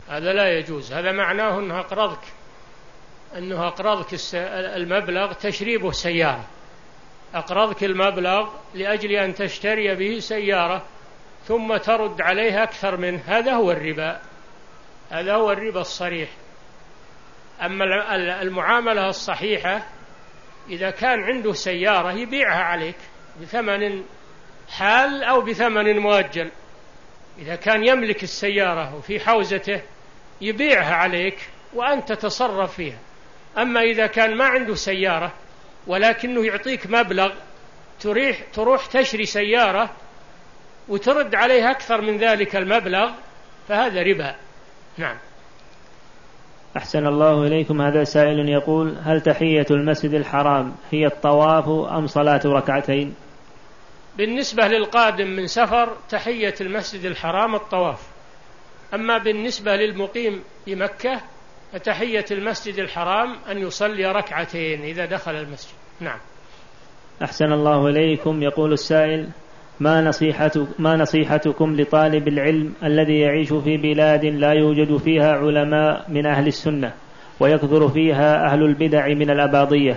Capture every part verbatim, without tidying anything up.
هذا لا يجوز. هذا معناه أنه أقرضك أنه أقرضك المبلغ تشريبه سيارة، أقرضك المبلغ لأجل أن تشتري به سيارة ثم ترد عليه أكثر منه، هذا هو الربا، هذا هو الربا الصريح. أما المعاملة الصحيحة إذا كان عنده سيارة يبيعها عليك بثمن حال أو بثمن مؤجل، إذا كان يملك السيارة وفي حوزته يبيعها عليك وأنت تتصرف فيها. أما إذا كان ما عنده سيارة ولكنه يعطيك مبلغ تريح تروح تشري سيارة وترد عليه أكثر من ذلك المبلغ، فهذا ربا. نعم. أحسن الله إليكم. هذا سائل يقول: هل تحية المسجد الحرام هي الطواف أم صلاة ركعتين؟ بالنسبة للقادم من سفر تحية المسجد الحرام الطواف، أما بالنسبة للمقيم بمكة فتحية المسجد الحرام أن يصلي ركعتين إذا دخل المسجد. نعم. أحسن الله إليكم. يقول السائل: ما نصيحتك ما نصيحتكم لطالب العلم الذي يعيش في بلاد لا يوجد فيها علماء من أهل السنة ويكثر فيها أهل البدع من الأباضية؟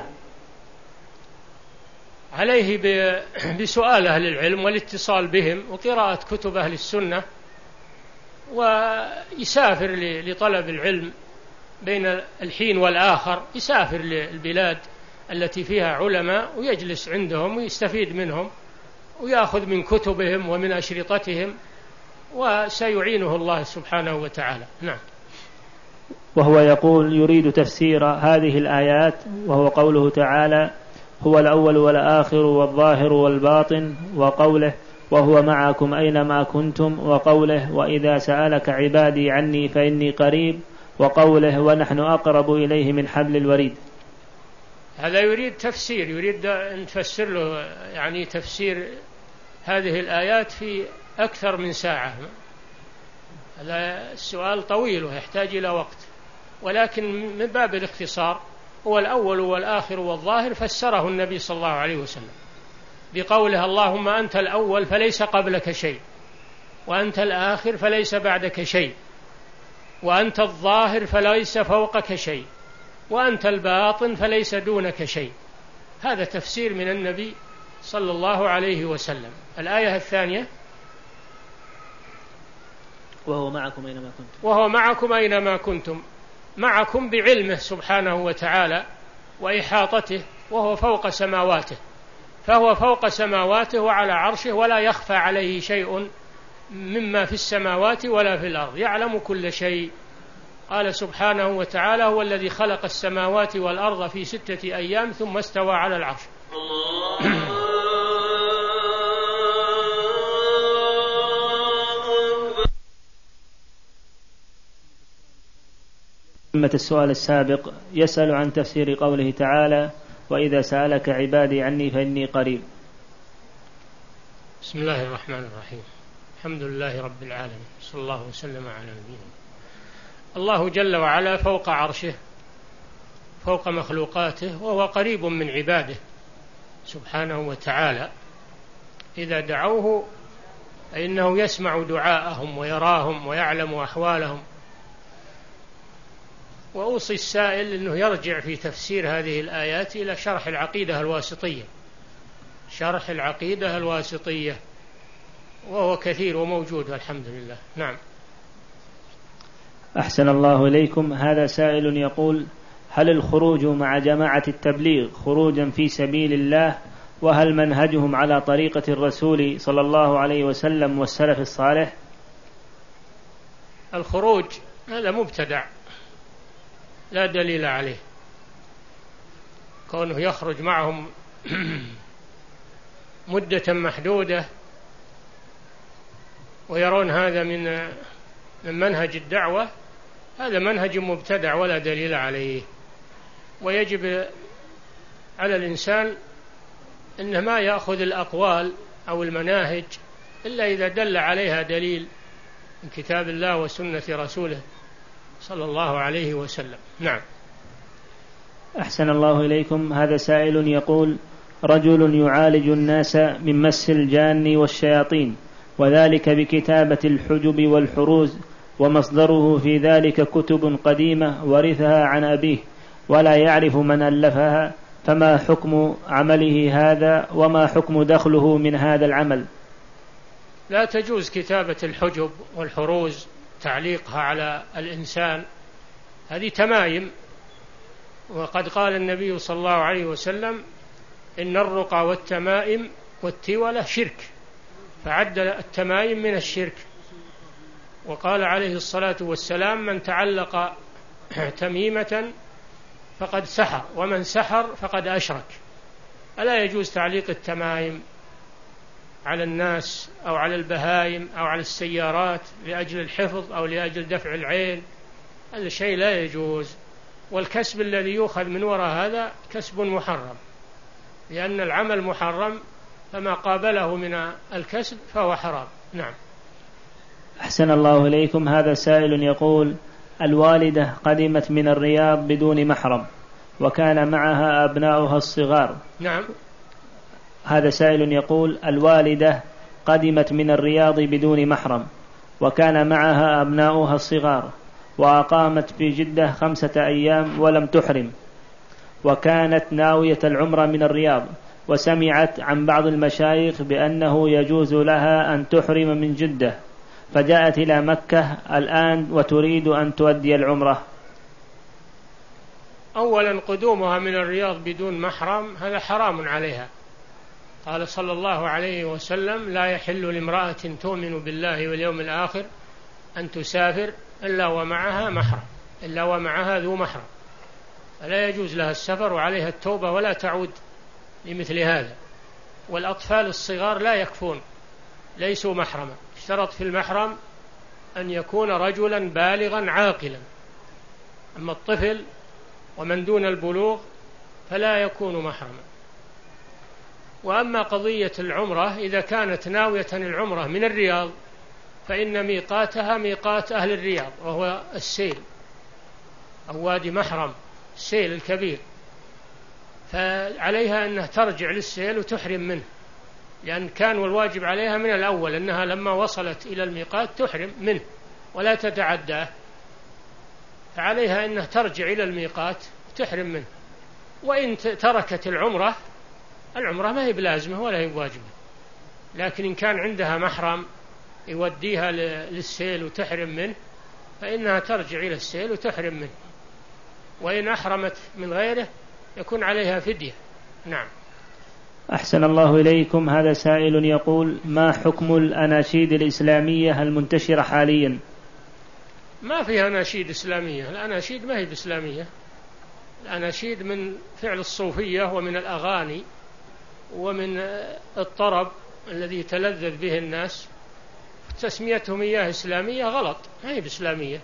عليه بسؤال أهل العلم والاتصال بهم وقراءة كتب أهل السنة، ويسافر لطلب العلم بين الحين والآخر، يسافر للبلاد التي فيها علماء ويجلس عندهم ويستفيد منهم ويأخذ من كتبهم ومن أشرطتهم، وسيعينه الله سبحانه وتعالى. نعم. وهو يقول يريد تفسير هذه الآيات، وهو قوله تعالى: هو الأول والآخر والظاهر والباطن، وقوله: وهو معكم أينما كنتم، وقوله: وإذا سألك عبادي عني فإني قريب، وقوله: ونحن أقرب إليه من حبل الوريد. هذا يريد تفسير، يريد أن تفسر له يعني تفسير هذه الآيات في أكثر من ساعة. هذا السؤال طويل ويحتاج إلى وقت، ولكن من باب الاختصار هو الأول والآخر والظاهر فسره النبي صلى الله عليه وسلم بقوله: اللهم أنت الأول فليس قبلك شيء، وأنت الآخر فليس بعدك شيء، وأنت الظاهر فليس فوقك شيء، وأنت الباطن فليس دونك شيء. هذا تفسير من النبي صلى الله عليه وسلم. الآية الثانية: وهو معكم أينما كنتم. وهو معكم أينما كنتم، معكم بعلمه سبحانه وتعالى وإحاطته، وهو فوق سماواته، فهو فوق سماواته وعلى عرشه ولا يخفى عليه شيء مما في السماوات ولا في الأرض، يعلم كل شيء. قال سبحانه وتعالى: هو الذي خلق السماوات والأرض في ستة أيام ثم استوى على العرش. السؤال السابق يسأل عن تفسير قوله تعالى: وإذا سألك عبادي عني فإني قريب. بسم الله الرحمن الرحيم. الحمد لله رب العالمين، صلى الله وسلم على نبينا. الله جل وعلا فوق عرشه، فوق مخلوقاته، وهو قريب من عباده سبحانه وتعالى. إذا دعوه فإنه يسمع دعاءهم ويراهم ويعلم أحوالهم. وأوصي السائل أنه يرجع في تفسير هذه الآيات إلى شرح العقيدة الواسطية، شرح العقيدة الواسطية، وهو كثير وموجود والحمد لله. نعم. أحسن الله إليكم. هذا سائل يقول: هل الخروج مع جماعة التبليغ خروجا في سبيل الله؟ وهل منهجهم على طريقة الرسول صلى الله عليه وسلم والسلف الصالح؟ الخروج هذا مبتدع لا دليل عليه، كونه يخرج معهم مدة محدودة ويرون هذا من من منهج الدعوة، هذا منهج مبتدع ولا دليل عليه. ويجب على الإنسان أنه ما يأخذ الأقوال أو المناهج إلا إذا دل عليها دليل من كتاب الله وسنة رسوله صلى الله عليه وسلم. نعم. أحسن الله إليكم. هذا سائل يقول: رجل يعالج الناس من مس الجان والشياطين، وذلك بكتابة الحجب والحروز ومصدره في ذلك كتب قديمة ورثها عن أبيه ولا يعرف من ألفها، فما حكم عمله هذا وما حكم دخله من هذا العمل؟ لا تجوز كتابة الحجب والحروز تعليقها على الإنسان، هذه تمايم، وقد قال النبي صلى الله عليه وسلم إن الرقى والتمائم والتولة شرك، فعد التمايم من الشرك. وقال عليه الصلاة والسلام من تعلق تميمة فقد سحر ومن سحر فقد أشرك. ألا يجوز تعليق التمايم على الناس أو على البهائم أو على السيارات لأجل الحفظ أو لأجل دفع العين، هذا شيء لا يجوز. والكسب الذي يؤخذ من وراء هذا كسب محرم، لأن العمل محرم، فما قابله من الكسب فهو حرام. نعم. أحسن الله إليكم. هذا سائل يقول الوالدة قدمت من الرياض بدون محرم وكان معها أبناؤها الصغار. نعم. هذا سائل يقول الوالدة قدمت من الرياض بدون محرم وكان معها أبناؤها الصغار وأقامت في جدة خمسة أيام ولم تحرم، وكانت ناوية العمرة من الرياض، وسمعت عن بعض المشايخ بأنه يجوز لها أن تحرم من جدة، فجاءت إلى مكة الآن وتريد أن تؤدي العمرة. أولا قدومها من الرياض بدون محرم هذا حرام عليها. قال صلى الله عليه وسلم لا يحل لامرأة تؤمن بالله واليوم الآخر أن تسافر إلا ومعها محرم إلا ومعها ذو محرم، فلا يجوز لها السفر وعليها التوبة ولا تعود لمثل هذا. والأطفال الصغار لا يكفون، ليسوا محرما، اشترط في المحرم أن يكون رجلا بالغا عاقلا، أما الطفل ومن دون البلوغ فلا يكون محرما. وأما قضية العمرة إذا كانت ناوية العمرة من الرياض فإن ميقاتها ميقات أهل الرياض وهو السيل أو وادي محرم، السيل الكبير، فعليها أنها ترجع للسيل وتحرم منه، لأن كان والواجب عليها من الأول أنها لما وصلت إلى الميقات تحرم منه ولا تتعداه، فعليها أنها ترجع إلى الميقات وتحرم منه. وإن تركت العمرة، العمرة ما هي بلازمة ولا هي بواجبة، لكن إن كان عندها محرم يوديها للسيل وتحرم منه فإنها ترجع إلى السيل وتحرم منه، وإن أحرمت من غيره يكون عليها فدية. نعم. أحسن الله إليكم. هذا سائل يقول ما حكم الأناشيد الإسلامية المنتشرة حاليا؟ ما فيها أناشيد إسلامية، الأناشيد ما هي بإسلامية، الأناشيد من فعل الصوفية ومن الأغاني ومن الطرب الذي يتلذذ به الناس، تسميتهم إياه إسلامية غلط، ما هي بإسلامية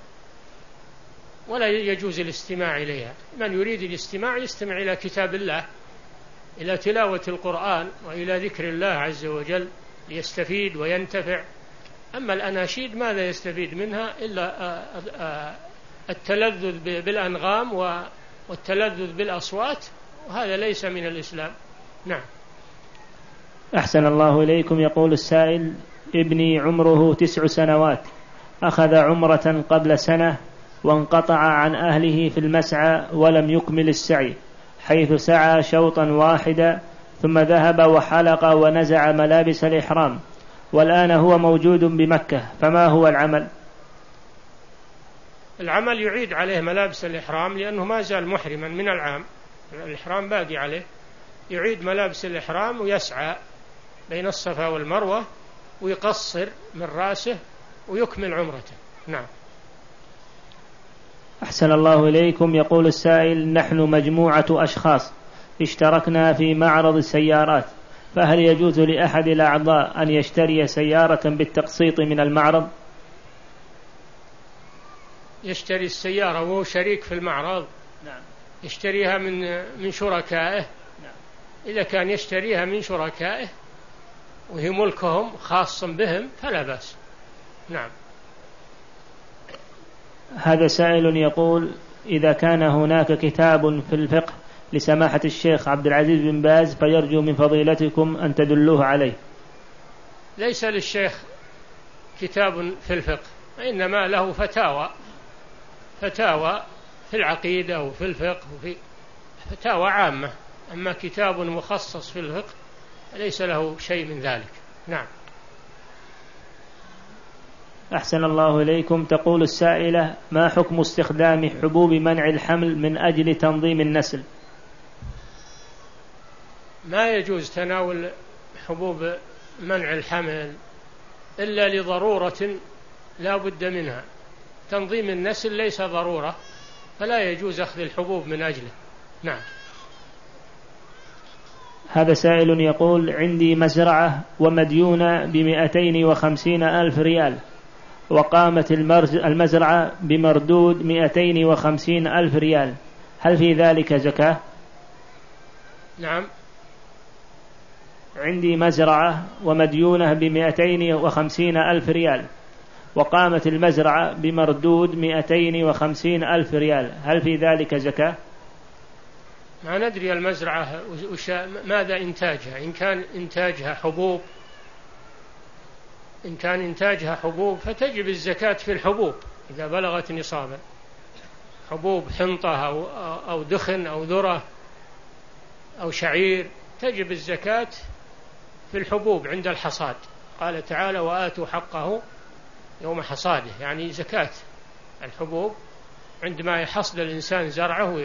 ولا يجوز الاستماع إليها. من يريد الاستماع يستمع إلى كتاب الله، إلى تلاوة القرآن وإلى ذكر الله عز وجل ليستفيد وينتفع. أما الأناشيد ماذا يستفيد منها إلا التلذذ بالأنغام والتلذذ بالأصوات، وهذا ليس من الإسلام. نعم. أحسن الله إليكم. يقول السائل ابني عمره تسع سنوات، أخذ عمرة قبل سنة وانقطع عن أهله في المسعى ولم يكمل السعي، حيث سعى شوطا واحدا ثم ذهب وحلق ونزع ملابس الإحرام، والآن هو موجود بمكة، فما هو العمل؟ العمل يعيد عليه ملابس الإحرام لأنه ما زال محرما من العام، الإحرام باقي عليه، يعيد ملابس الإحرام ويسعى بين الصفا والمروة ويقصر من رأسه ويكمل عمرته. نعم. أحسن الله إليكم. يقول السائل نحن مجموعة أشخاص اشتركنا في معرض السيارات، فهل يجوز لأحد الأعضاء أن يشتري سيارة بالتقسيط من المعرض؟ يشتري السيارة وهو شريك في المعرض؟ نعم. يشتريها من من شركائه. نعم. إذا كان يشتريها من شركائه وهي ملكهم خاص بهم فلا بأس. نعم. هذا سائل يقول إذا كان هناك كتاب في الفقه لسماحة الشيخ عبد العزيز بن باز فيرجو من فضيلتكم أن تدلوه عليه. ليس للشيخ كتاب في الفقه، وإنما له فتاوى فتاوى في العقيدة وفي الفقه وفي فتاوى عامة، أما كتاب مخصص في الفقه ليس له شيء من ذلك. نعم. أحسن الله إليكم. تقول السائلة: ما حكم استخدام حبوب منع الحمل من أجل تنظيم النسل؟ ما يجوز تناول حبوب منع الحمل إلا لضرورة لا بد منها. تنظيم النسل ليس ضرورة، فلا يجوز أخذ الحبوب من أجله. نعم. هذا سائل يقول: عندي مزرعة ومديونة بمئتين وخمسين ألف ريال، وقامت المزرعة بمردود مئتين وخمسين ألف ريال، هل في ذلك زكاة؟ نعم. عندي مزرعة ومديونة بمئتين وخمسين ألف ريال، وقامت المزرعة بمردود مئتين وخمسين ألف ريال، هل في ذلك زكاة؟ ما ندري المزرعة ماذا إنتاجها. إن كان إنتاجها حبوب إن كان إنتاجها حبوب فتجب الزكاة في الحبوب إذا بلغت نصابا. حبوب حنطة أو, أو دخن أو ذرة أو شعير تجب الزكاة في الحبوب عند الحصاد. قال تعالى: وآتوا حقه يوم حصاده، يعني زكاة الحبوب عندما يحصد الإنسان زرعه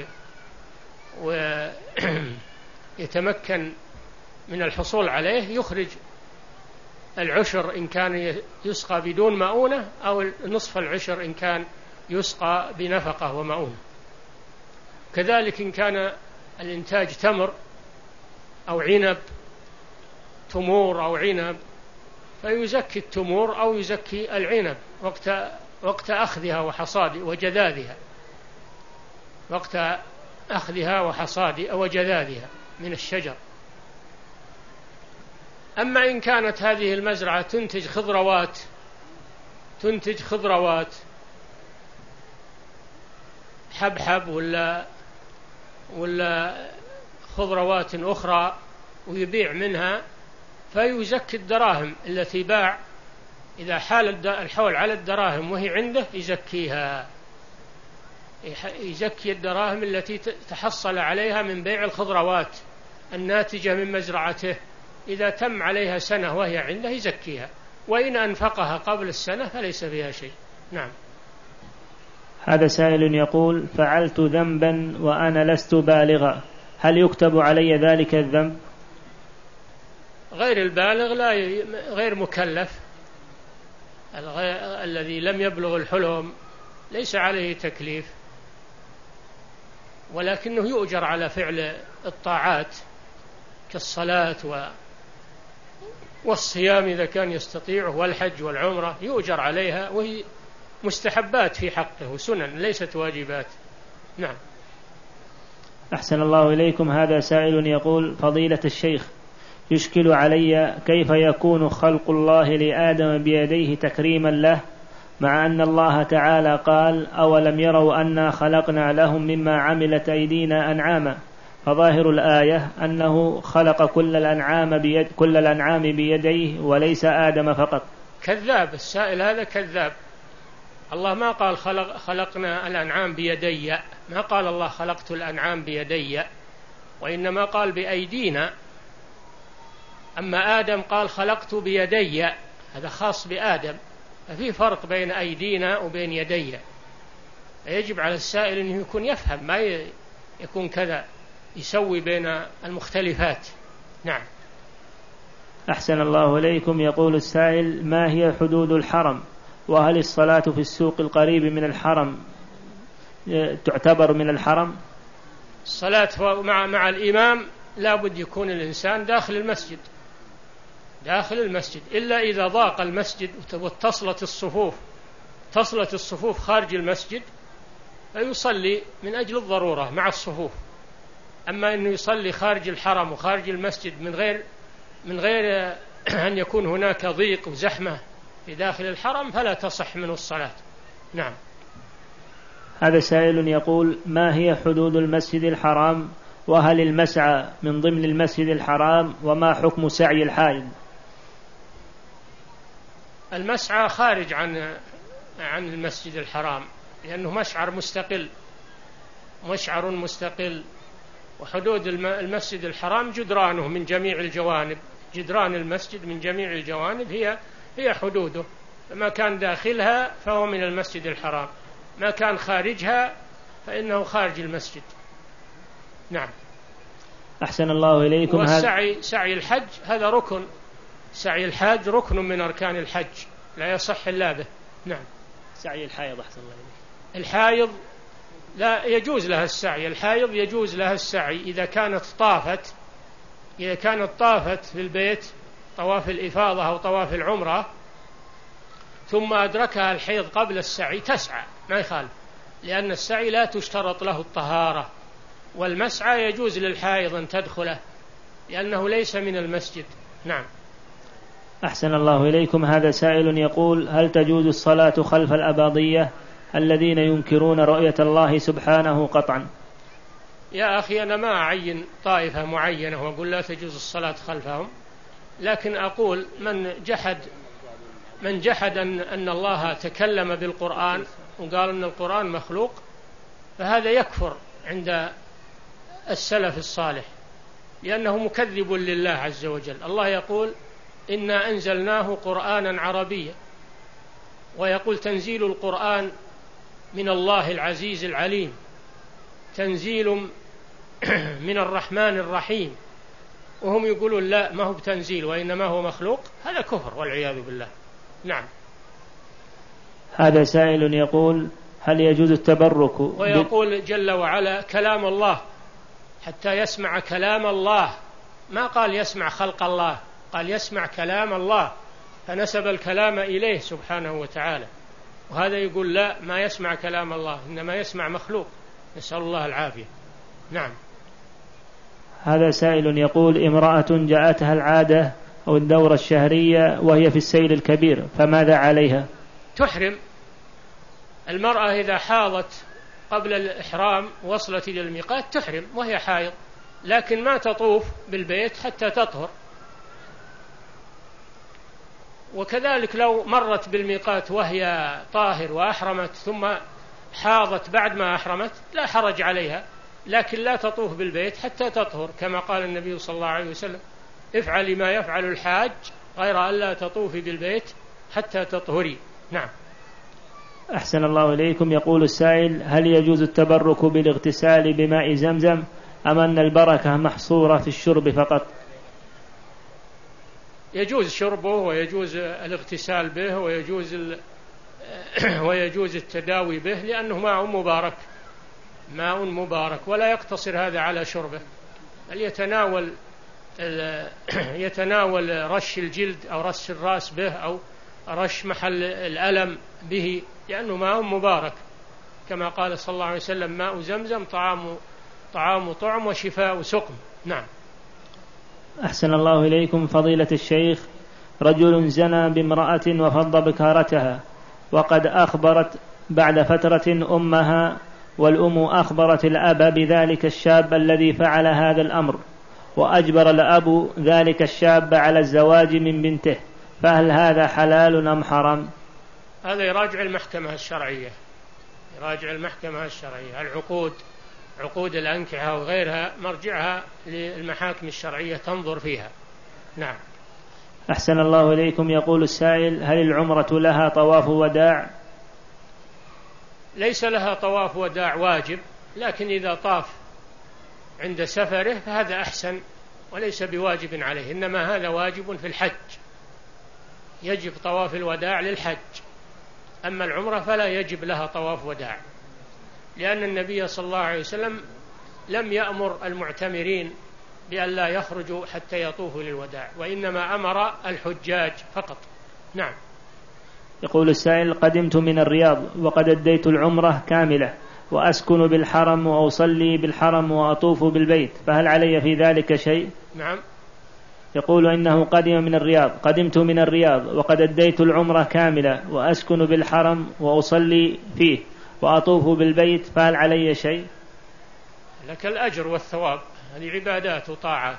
ويتمكن من الحصول عليه يخرج العشر إن كان يسقى بدون مؤونة، أو نصف العشر إن كان يسقى بنفقة ومؤونة. كذلك إن كان الإنتاج تمر أو عنب، تمور أو عنب، فيزكي التمور أو يزكي العنب وقت وقت أخذها وحصاد وجذاذها وقت أخذها وحصاد وجذاذها من الشجر. أما إن كانت هذه المزرعة تنتج خضروات تنتج خضروات حبحب ولا ولا خضروات أخرى ويبيع منها، فيزكي الدراهم التي باع. إذا حال الحول على الدراهم وهي عنده يزكيها، يزكي الدراهم التي تحصل عليها من بيع الخضروات الناتجة من مزرعته. إذا تم عليها سنة وهي عنده يزكيها، وإن أنفقها قبل السنة فليس فيها شيء. نعم. هذا سائل يقول: فعلت ذنبا وأنا لست بالغا، هل يكتب علي ذلك الذنب؟ غير البالغ لا ي... غير مكلف، الغير... الذي لم يبلغ الحلم ليس عليه تكليف، ولكنه يؤجر على فعل الطاعات كالصلاة و... والصيام إذا كان يستطيعه، والحج والعمرة يؤجر عليها، وهي مستحبات في حقه وسنن ليست واجبات. نعم. أحسن الله إليكم. هذا سائل يقول: فضيلة الشيخ، يشكل علي كيف يكون خلق الله لآدم بيديه تكريما له، مع أن الله تعالى قال: أولم يروا أنا خلقنا لهم مما عملت أيدينا أنعاما، فظاهر الآية أنه خلق كل الأنعام بيد كل الأنعام بيديه وليس آدم فقط. كذاب السائل هذا، كذاب. الله ما قال خلق خلقنا الأنعام بيدي، ما قال الله خلقت الأنعام بيدي، وإنما قال بأيدينا. أما آدم قال خلقت بيدي، هذا خاص بآدم، ففي فرق بين أيدينا وبين يدي. يجب على السائل أنه يكون يفهم، ما يكون كذا يسوي بين المختلفات. نعم. أحسن الله إليكم. يقول السائل: ما هي حدود الحرم؟ وهل الصلاة في السوق القريب من الحرم تعتبر من الحرم؟ الصلاة مع مع الإمام لا بد يكون الإنسان داخل المسجد داخل المسجد إلا إذا ضاق المسجد واتصلت الصفوف اتصلت الصفوف خارج المسجد فيصلي من أجل الضرورة مع الصفوف. أما أنه يصلي خارج الحرم وخارج المسجد من غير من غير أن يكون هناك ضيق وزحمة في داخل الحرم فلا تصح منه الصلاة. نعم. هذا سائل يقول: ما هي حدود المسجد الحرام؟ وهل المسعى من ضمن المسجد الحرام؟ وما حكم سعي الحائض؟ المسعى خارج عن عن المسجد الحرام، لأنه مشعر مستقل مشعر مستقل وحدود المسجد الحرام جدرانه من جميع الجوانب، جدران المسجد من جميع الجوانب هي هي حدوده، ما كان داخلها فهو من المسجد الحرام، ما كان خارجها فإنه خارج المسجد. نعم. أحسن الله إليكم. والسعي سعي الحج هذا ركن، سعي الحج ركن من أركان الحج لا يصح إلا به. نعم. سعي الحائض أحسن الله إليك. الحائض لا يجوز لها السعي، الحائض يجوز لها السعي إذا كانت طافت إذا كانت طافت في البيت طواف الإفاضة أو طواف العمرة ثم أدركها الحيض قبل السعي تسعى ما يخالف، لأن السعي لا تشترط له الطهارة، والمسعى يجوز للحائض أن تدخله لأنه ليس من المسجد. نعم. أحسن الله إليكم. هذا سائل يقول: هل تجوز الصلاة خلف الأباضية الذين ينكرون رؤية الله سبحانه قطعا؟ يا أخي أنا ما أعين طائفة معينة وأقول لا تجوز الصلاة خلفهم، لكن أقول من جحد من جحد أن, أن الله تكلم بالقرآن وقال أن القرآن مخلوق فهذا يكفر عند السلف الصالح، لأنه مكذب لله عز وجل. الله يقول: إنا أنزلناه قرآنا عربيا، ويقول: تنزيل القرآن من الله العزيز العليم، تنزيل من الرحمن الرحيم، وهم يقولون لا ما هو بتنزيل وإنما هو مخلوق. هذا كفر والعياذ بالله. نعم. هذا سائل يقول: هل يجوز التبرك؟ ويقول جل وعلا: كلام الله، حتى يسمع كلام الله، ما قال يسمع خلق الله، قال يسمع كلام الله، فنسب الكلام إليه سبحانه وتعالى، وهذا يقول لا ما يسمع كلام الله إنما يسمع مخلوق، نسأل الله العافية. نعم. هذا سائل يقول: امرأة جاءتها العادة أو الدورة الشهرية وهي في السيل الكبير فماذا عليها؟ تحرم. المرأة إذا حاضت قبل الإحرام وصلت إلى الميقات تحرم وهي حائض، لكن ما تطوف بالبيت حتى تطهر. وكذلك لو مرت بالميقات وهي طاهر وأحرمت ثم حاضت بعد ما أحرمت لا حرج عليها، لكن لا تطوف بالبيت حتى تطهر، كما قال النبي صلى الله عليه وسلم: افعلي ما يفعل الحاج غير أن لا تطوفي بالبيت حتى تطهري. نعم. أحسن الله إليكم. يقول السائل: هل يجوز التبرك بالاغتسال بماء زمزم أم أن البركة محصورة في الشرب فقط؟ يجوز شربه ويجوز الاغتسال به ويجوز ويجوز التداوي به، لأنه ماء مبارك ماء مبارك ولا يقتصر هذا على شربه، بل يتناول يتناول رش الجلد أو رش الرأس به أو رش محل الألم به، لأنه ماء مبارك، كما قال صلى الله عليه وسلم: ماء زمزم طعام طعام طعم وشفاء سقم. نعم. أحسن الله إليكم. فضيلة الشيخ، رجل زنى بامرأة وفض بكارتها، وقد أخبرت بعد فترة أمها، والأم أخبرت الأب بذلك الشاب الذي فعل هذا الأمر، وأجبر الأب ذلك الشاب على الزواج من بنته، فهل هذا حلال أم حرام؟ هذا يراجع المحكمة الشرعية يراجع المحكمة الشرعية العقود عقود الأنكحة وغيرها مرجعها للمحاكم الشرعية تنظر فيها. نعم. أحسن الله إليكم. يقول السائل: هل العمرة لها طواف وداع؟ ليس لها طواف وداع واجب، لكن إذا طاف عند سفره فهذا أحسن وليس بواجب عليه، إنما هذا واجب في الحج، يجب طواف الوداع للحج، أما العمرة فلا يجب لها طواف وداع، لأن النبي صلى الله عليه وسلم لم يأمر المعتمرين بأن لا يخرجوا حتى يطوفوا للوداع، وإنما أمر الحجاج فقط. نعم. يقول السائل: قدمت من الرياض وقد أديت العمرة كاملة وأسكن بالحرم وأصلي بالحرم وأطوف بالبيت، فهل علي في ذلك شيء؟ نعم. يقول إنه قدم من الرياض قدمت من الرياض وقد أديت العمرة كاملة وأسكن بالحرم وأصلي فيه وأطوف بالبيت، فهل علي شيء؟ لك الأجر والثواب، هذه عبادات وطاعات.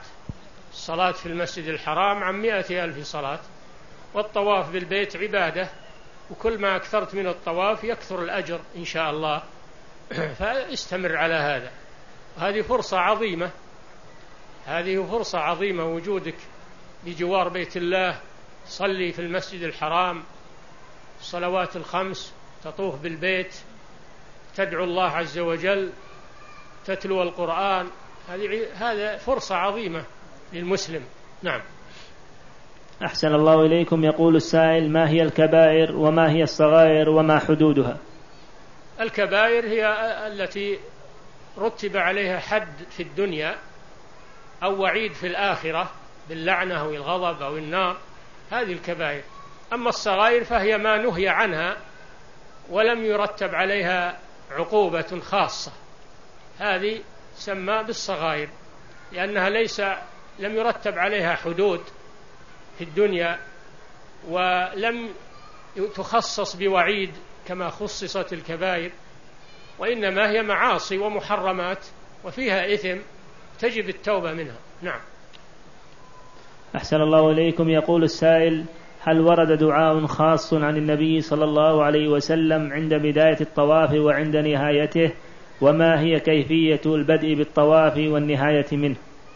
الصلاة في المسجد الحرام عن مئة ألف صلاة، والطواف بالبيت عبادة وكل ما أكثرت من الطواف يكثر الأجر إن شاء الله. فاستمر على هذا. هذه فرصة عظيمة، هذه فرصة عظيمة وجودك بجوار بيت الله، صلي في المسجد الحرام الصلوات الخمس، تطوف بالبيت، تدعو الله عز وجل، تتلو القرآن. هذه هذا فرصة عظيمة للمسلم. نعم. أحسن الله إليكم. يقول السائل: ما هي الكبائر وما هي الصغائر وما حدودها؟ الكبائر هي التي رتب عليها حد في الدنيا أو وعيد في الآخرة باللعنة أو الغضب أو النار، هذه الكبائر. أما الصغائر فهي ما نهي عنها ولم يرتب عليها عقوبة خاصة، هذه سمى بالصغائر، لأنها ليس لم يرتب عليها حدود في الدنيا ولم تخصص بوعيد كما خصصت الكبائر، وإنما هي معاصي ومحرمات وفيها إثم تجب التوبة منها. نعم. أحسن الله إليكم. يقول السائل: هل ورد دعاء خاص عن النبي صلى الله عليه وسلم عند بداية الطواف وعند نهايته؟ وما هي كيفية البدء بالطواف والنهاية منه؟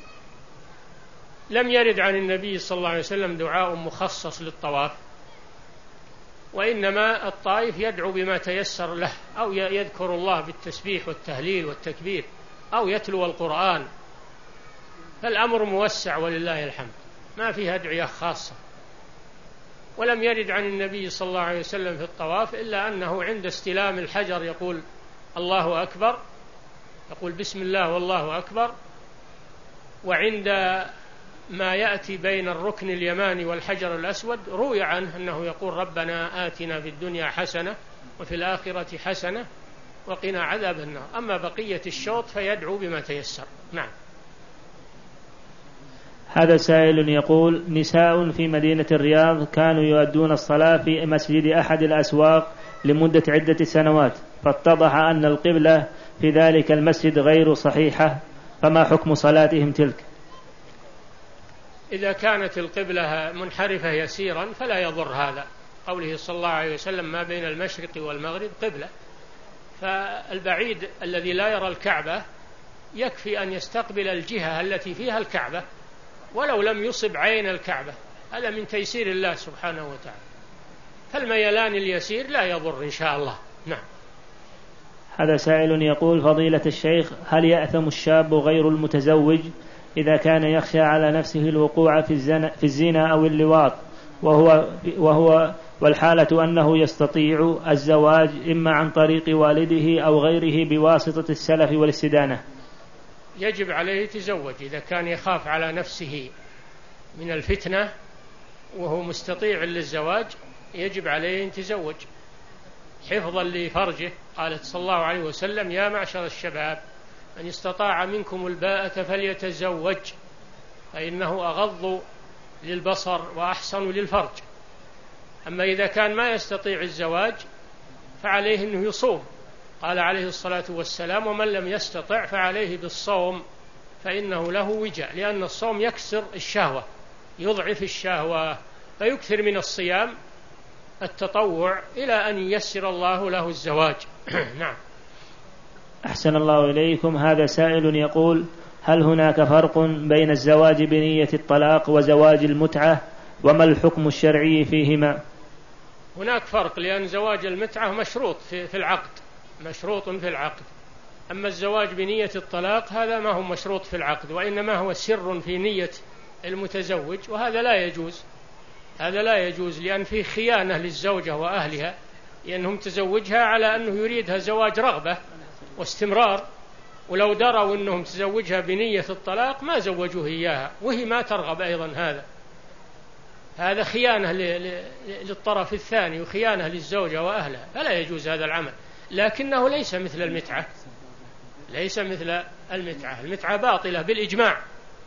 لم يرد عن النبي صلى الله عليه وسلم دعاء مخصص للطواف، وإنما الطائف يدعو بما تيسر له، أو يذكر الله بالتسبيح والتهليل والتكبير، أو يتلو القرآن، فالأمر موسع ولله الحمد، ما فيه أدعية خاصة. ولم يرد عن النبي صلى الله عليه وسلم في الطواف إلا أنه عند استلام الحجر يقول الله أكبر، يقول بسم الله والله أكبر، وعند ما يأتي بين الركن اليماني والحجر الأسود روي عنه أنه يقول ربنا آتنا في الدنيا حسنة وفي الآخرة حسنة وقنا عذاب النار. أما بقية الشوط فيدعو بما تيسر. نعم. هذا سائل يقول: نساء في مدينة الرياض كانوا يؤدون الصلاة في مسجد أحد الأسواق لمدة عدة سنوات، فاتضح أن القبلة في ذلك المسجد غير صحيحة، فما حكم صلاتهم تلك؟ إذا كانت القبلة منحرفة يسيرا فلا يضر هذا، قوله صلى الله عليه وسلم ما بين المشرق والمغرب قبلة، فالبعيد الذي لا يرى الكعبة يكفي أن يستقبل الجهة التي فيها الكعبة ولو لم يصب عين الكعبة، هذا من تيسير الله سبحانه وتعالى، فالميلان اليسير لا يضر إن شاء الله. نعم. هذا سائل يقول: فضيلة الشيخ، هل يأثم الشاب غير المتزوج إذا كان يخشى على نفسه الوقوع في الزنا في الزنا أو اللواط، وهو وهو والحالة أنه يستطيع الزواج إما عن طريق والده أو غيره بواسطة السلف والاستدانة؟ يجب عليه يتزوج إذا كان يخاف على نفسه من الفتنة وهو مستطيع للزواج، يجب عليه أن يتزوج حفظا لفرجه. قالت صلى الله عليه وسلم يا معشر الشباب من استطاع منكم الباءة فليتزوج فإنه أغض للبصر وأحسن للفرج. أما إذا كان ما يستطيع الزواج فعليه أنه يصوم، قال عليه الصلاة والسلام ومن لم يستطع فعليه بالصوم فإنه له وجاء، لأن الصوم يكسر الشهوة يضعف الشهوة، فيكثر من الصيام التطوع إلى أن ييسر الله له الزواج. نعم. أحسن الله إليكم. هذا سائل يقول: هل هناك فرق بين الزواج بنية الطلاق وزواج المتعة، وما الحكم الشرعي فيهما؟ هناك فرق، لأن زواج المتعة مشروط في العقد، مشروط في العقد. أما الزواج بنية الطلاق هذا ما هو مشروط في العقد، وإنما هو سر في نية المتزوج، وهذا لا يجوز، هذا لا يجوز، لأن فيه خيانة للزوجة وأهلها، لأنهم تزوجها على أنه يريدها زواج رغبة واستمرار، ولو دروا أنهم تزوجها بنية الطلاق ما زوجوه إياها، وهي ما ترغب أيضا. هذا هذا خيانة للطرف الثاني وخيانة للزوجة وأهلها، فلا يجوز هذا العمل. لكنه ليس مثل المتعة، ليس مثل المتعة، المتعة باطلة بالإجماع.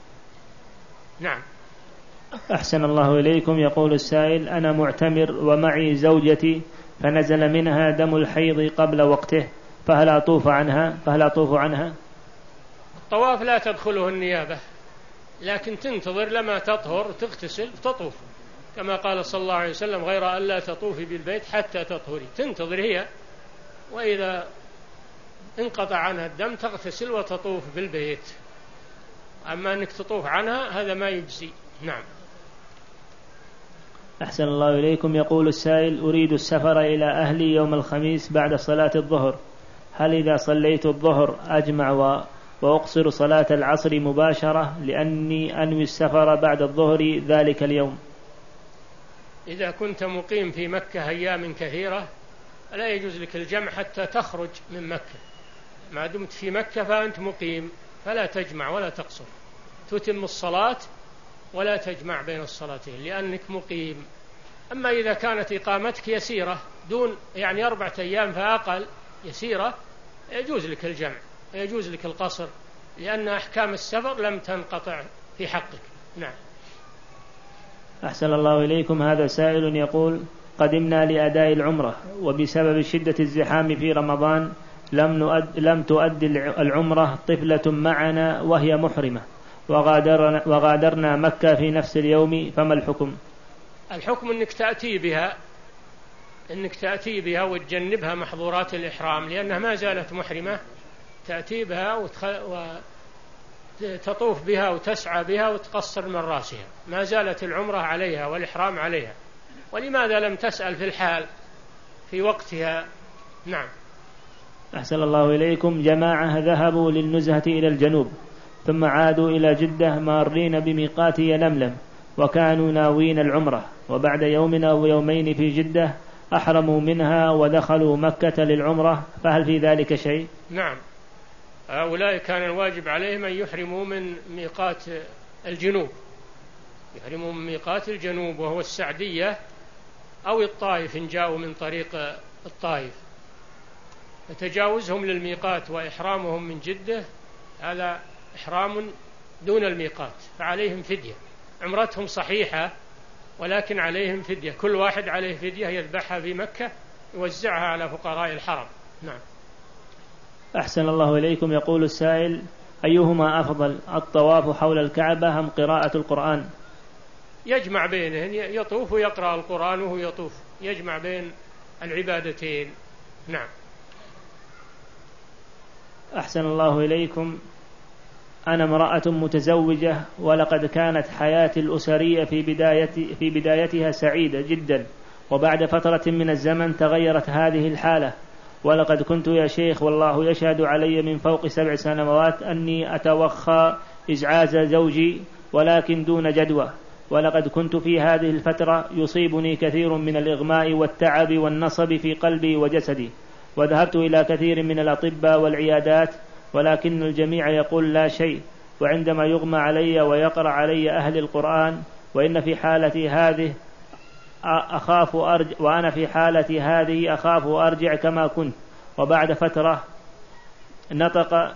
نعم. أحسن الله إليكم. يقول السائل: أنا معتمر ومعي زوجتي فنزل منها دم الحيض قبل وقته، فهل أطوف عنها فهل أطوف عنها؟ الطواف لا تدخله النيابة، لكن تنتظر لما تطهر تغتسل تطوف. كما قال صلى الله عليه وسلم غير أن لا تطوفي بالبيت حتى تطهري، تنتظر هي، وإذا انقطع عنها الدم تغتسل وتطوف بالبيت. أما أنك تطوف عنها هذا ما يجزي. نعم. أحسن الله إليكم. يقول السائل: أريد السفر إلى أهلي يوم الخميس بعد صلاة الظهر، هل إذا صليت الظهر أجمع و... وأقصر صلاة العصر مباشرة لأني أنوي السفر بعد الظهر ذلك اليوم؟ إذا كنت مقيم في مكة أيام كثيرة لا يجوز لك الجمع حتى تخرج من مكة. ما دمت في مكة فأنت مقيم، فلا تجمع ولا تقصر، تتم الصلاة ولا تجمع بين الصلاتين لأنك مقيم. أما إذا كانت إقامتك يسيرة دون يعني أربعة أيام فأقل يسيرة يجوز لك الجمع، يجوز لك القصر، لأن أحكام السفر لم تنقطع في حقك. نعم. أحسن الله إليكم. هذا سائل يقول: قدمنا لأداء العمرة وبسبب شدة الزحام في رمضان لم, نؤد لم تؤدي العمرة طفلة معنا وهي محرمة، وغادرنا, وغادرنا مكة في نفس اليوم، فما الحكم؟ الحكم أنك تأتي بها أنك تأتي بها وتجنبها محظورات الإحرام، لأنها ما زالت محرمة، تأتي بها وتخ... وتطوف بها وتسعى بها وتقصر من رأسها، ما زالت العمرة عليها والإحرام عليها. ولماذا لم تسأل في الحال في وقتها؟ نعم. أحسن الله إليكم. جماعة ذهبوا للنزهة إلى الجنوب ثم عادوا إلى جدة مارين بميقات يلملم وكانوا ناوين العمرة، وبعد يوم أو يومين في جدة أحرموا منها ودخلوا مكة للعمرة، فهل في ذلك شيء؟ نعم، هؤلاء كان الواجب عليهم أن يحرموا من ميقات الجنوب، يحرموا من ميقات الجنوب وهو السعدية أو الطائف إن جاءوا من طريق الطائف، فتجاوزهم للميقات وإحرامهم من جدة هذا إحرام دون الميقات، فعليهم فدية. عمرتهم صحيحة ولكن عليهم فدية، كل واحد عليه فدية يذبحها في مكة يوزعها على فقراء الحرم. نعم. أحسن الله إليكم. يقول السائل: أيهما أفضل، الطواف حول الكعبة أم قراءة القرآن؟ يجمع بينهن، يطوف ويقرأ القرآن وهو يطوف، يجمع بين العبادتين. نعم. أحسن الله إليكم. أنا امرأة متزوجة ولقد كانت حياتي الأسرية في بداية في بدايتها سعيدة جدا، وبعد فترة من الزمن تغيرت هذه الحالة، ولقد كنت يا شيخ والله يشهد علي من فوق سبع سنوات أني أتوخى إزعاز زوجي ولكن دون جدوى، ولقد كنت في هذه الفترة يصيبني كثير من الإغماء والتعب والنصب في قلبي وجسدي، وذهبت إلى كثير من الأطباء والعيادات ولكن الجميع يقول لا شيء، وعندما يغمى علي ويقرأ علي أهل القرآن وإن في حالتي هذه أخاف أرجع وأنا في حالتي هذه أخاف أرجع كما كنت. وبعد فترة نطق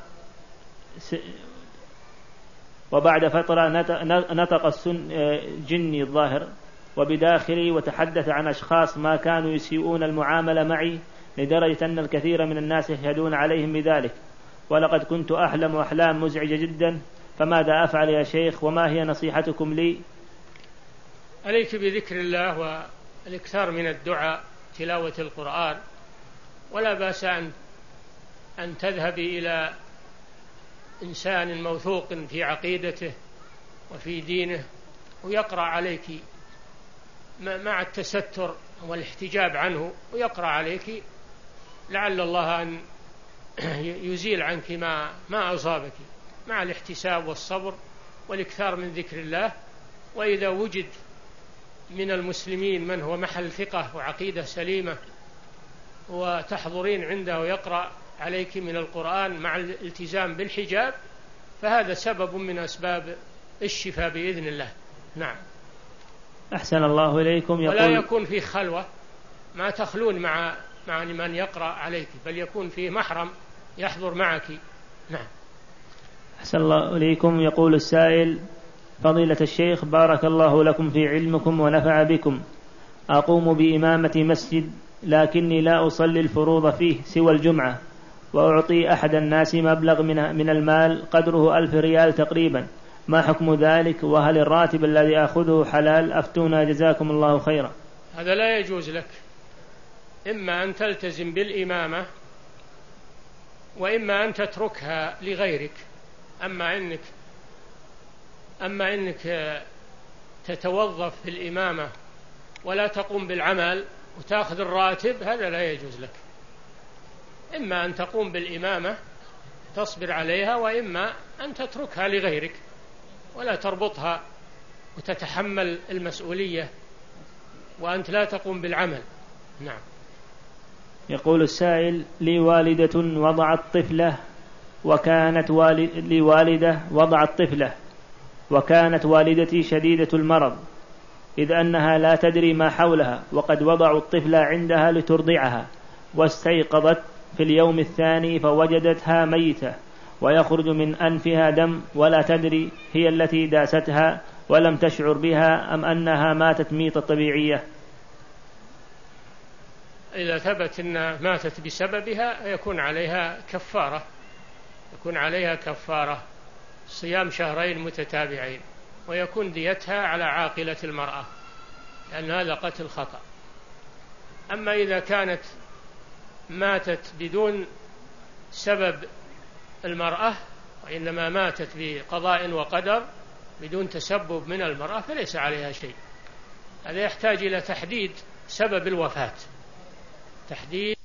وبعد فترة نطق السن جني الظاهر وبداخلي وتحدث عن أشخاص ما كانوا يسيئون المعاملة معي لدرجة أن الكثير من الناس يشهدون عليهم بذلك، ولقد كنت أحلم أحلام مزعجة جدا، فماذا أفعل يا شيخ وما هي نصيحتكم لي؟ عليك بذكر الله والإكثار من الدعاء، تلاوة القرآن، ولا بأس أن أن تذهبي إلى إنسان موثوق في عقيدته وفي دينه ويقرأ عليك مع التستر والاحتجاب عنه، ويقرأ عليك لعل الله أن يزيل عنك ما ما أصابك مع الاحتساب والصبر والإكثار من ذكر الله. وإذا وجد من المسلمين من هو محل ثقة وعقيدة سليمة وتحضرين عنده ويقرأ عليك من القرآن مع الالتزام بالحجاب، فهذا سبب من أسباب الشفاء بإذن الله. نعم. أحسن الله إليكم. يقول ولا يكون في خلوة، ما تخلون مع مع من يقرأ عليك، بل يكون فيه محرم يحضر معك. نعم. أحسن الله إليكم. يقول السائل: فضيلة الشيخ بارك الله لكم في علمكم ونفع بكم، أقوم بإمامة مسجد لكني لا أصلي الفروض فيه سوى الجمعة، وأعطي أحد الناس مبلغ من من المال قدره ألف ريال تقريبا، ما حكم ذلك؟ وهل الراتب الذي أخذه حلال؟ أفتونا جزاكم الله خيرا. هذا لا يجوز لك، إما أن تلتزم بالإمامة وإما أن تتركها لغيرك. أما إنك أما إنك تتوظف في الإمامة ولا تقوم بالعمل وتأخذ الراتب، هذا لا يجوز لك. إما أن تقوم بالإمامة تصبر عليها، وإما أن تتركها لغيرك ولا تربطها وتتحمل المسؤولية وأنت لا تقوم بالعمل. نعم. يقول السائل: لي والدة وضعت طفلة وكانت والد لي والدة وضعت طفلة وكانت والدتي شديدة المرض، إذ أنها لا تدري ما حولها، وقد وضعوا الطفل عندها لترضعها، واستيقظت في اليوم الثاني فوجدتها ميتة ويخرج من أنفها دم، ولا تدري هي التي داستها ولم تشعر بها أم أنها ماتت ميتة طبيعية. إذا ثبت أنها ماتت بسببها يكون عليها كفارة يكون عليها كفارة صيام شهرين متتابعين، ويكون ديتها على عاقلة المرأة، لأن هذا قتل خطأ. أما إذا كانت ماتت بدون سبب المرأة، وإنما ماتت بقضاء وقدر بدون تسبب من المرأة، فليس عليها شيء. هذا يحتاج إلى تحديد سبب الوفاة، تحديد